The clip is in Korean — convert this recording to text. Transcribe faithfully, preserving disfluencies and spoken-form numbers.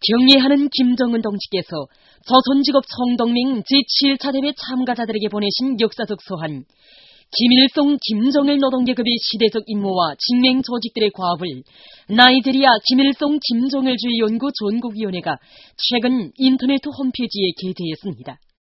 경애하는 김정은 동지께서 조선직업 총동맹 제칠 차 대회 참가자들에게 보내신 역사적 소한, 김일성, 김정일 노동계급의 시대적 임무와 직맹 조직들의 과업을 나이지리아 김일성 김정일주의 연구 전국위원회가 최근 인터넷 홈페이지에 게재했습니다.